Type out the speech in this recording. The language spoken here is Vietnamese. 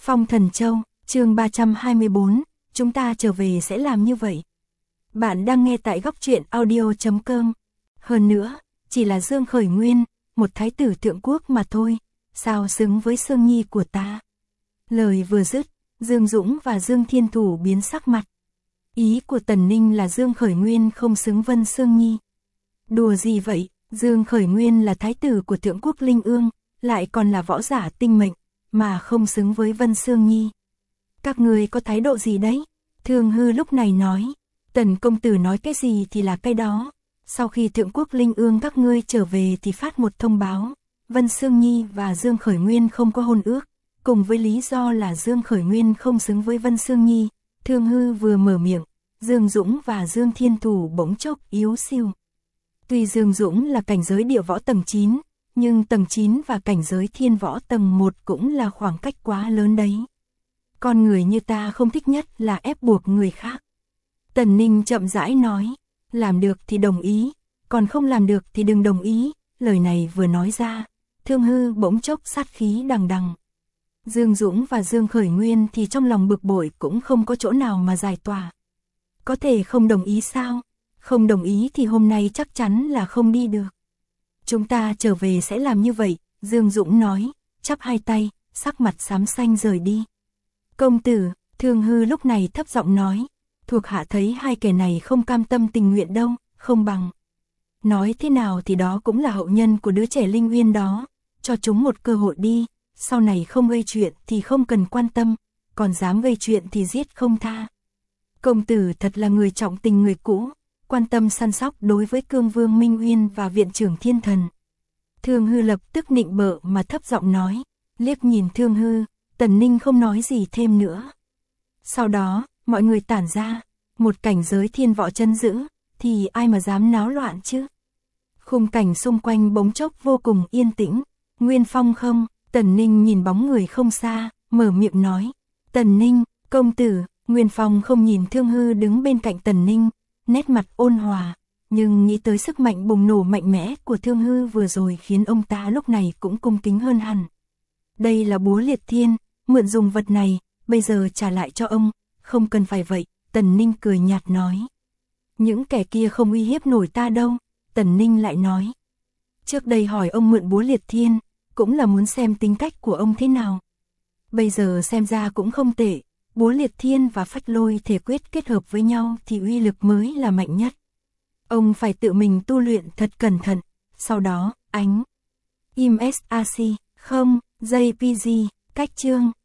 Phong Thần Châu, chương 324, chúng ta trở về sẽ làm như vậy. Bạn đang nghe tại góc truyện audio.com. Hơn nữa, chỉ là Dương Khởi Nguyên, một thái tử thượng quốc mà thôi, sao xứng với Sương Nhi của ta. Lời vừa dứt, Dương Dũng và Dương Thiên Thủ biến sắc mặt. Ý của Tần Ninh là Dương Khởi Nguyên không xứng Vân Sương Nhi. Đùa gì vậy, Dương Khởi Nguyên là thái tử của thượng quốc Linh Ương, lại còn là võ giả tinh mệnh, mà không xứng với Vân Sương Nhi. Các người có thái độ gì đấy? Thương Hư lúc này nói, Tần công tử nói cái gì thì là cái đó. Sau khi thượng quốc Linh Ương các ngươi trở về thì phát một thông báo, Vân Sương Nhi và Dương Khởi Nguyên không có hôn ước, cùng với lý do là Dương Khởi Nguyên không xứng với Vân Sương Nhi. Thương Hư vừa mở miệng, Dương Dũng và Dương Thiên Thủ bỗng chốc yếu siêu. Tuy Dương Dũng là cảnh giới địa võ tầng 9, nhưng tầng 9 và cảnh giới thiên võ tầng 1 cũng là khoảng cách quá lớn đấy. Con người như ta không thích nhất là ép buộc người khác. Tần Ninh chậm rãi nói, làm được thì đồng ý, còn không làm được thì đừng đồng ý. Lời này vừa nói ra, Thương Hư bỗng chốc sát khí đằng đằng. Dương Dũng và Dương Khởi Nguyên thì trong lòng bực bội cũng không có chỗ nào mà giải tỏa. Có thể không đồng ý sao? Không đồng ý thì hôm nay chắc chắn là không đi được. Chúng ta trở về sẽ làm như vậy, Dương Dũng nói, chắp hai tay, sắc mặt xám xanh rời đi. Công tử, Thương Hư lúc này thấp giọng nói, thuộc hạ thấy hai kẻ này không cam tâm tình nguyện đâu, không bằng. Nói thế nào thì đó cũng là hậu nhân của đứa trẻ Linh Uyên đó, cho chúng một cơ hội đi, sau này không gây chuyện thì không cần quan tâm, còn dám gây chuyện thì giết không tha. Công tử thật là người trọng tình người cũ, quan tâm săn sóc đối với Cương Vương Minh Uyên và Viện trưởng Thiên Thần. Thương Hư lập tức nịnh bợ mà thấp giọng nói, liếc nhìn Thương Hư, Tần Ninh không nói gì thêm nữa. Sau đó, mọi người tản ra, một cảnh giới thiên võ chân giữ, thì ai mà dám náo loạn chứ. Khung cảnh xung quanh bỗng chốc vô cùng yên tĩnh, Nguyên Phong không, Tần Ninh nhìn bóng người không xa, mở miệng nói, Tần Ninh, công tử. Nguyên Phong không nhìn Thương Hư đứng bên cạnh Tần Ninh, nét mặt ôn hòa, nhưng nghĩ tới sức mạnh bùng nổ mạnh mẽ của Thương Hư vừa rồi khiến ông ta lúc này cũng cung kính hơn hẳn. Đây là búa liệt thiên, mượn dùng vật này, bây giờ trả lại cho ông, không cần phải vậy, Tần Ninh cười nhạt nói. Những kẻ kia không uy hiếp nổi ta đâu, Tần Ninh lại nói. Trước đây hỏi ông mượn búa liệt thiên, cũng là muốn xem tính cách của ông thế nào. Bây giờ xem ra cũng không tệ. Búa liệt thiên và phách lôi thể quyết kết hợp với nhau thì uy lực mới là mạnh nhất. Ông phải tự mình tu luyện thật cẩn thận, sau đó, Im SAC, không, JPG, cách chương.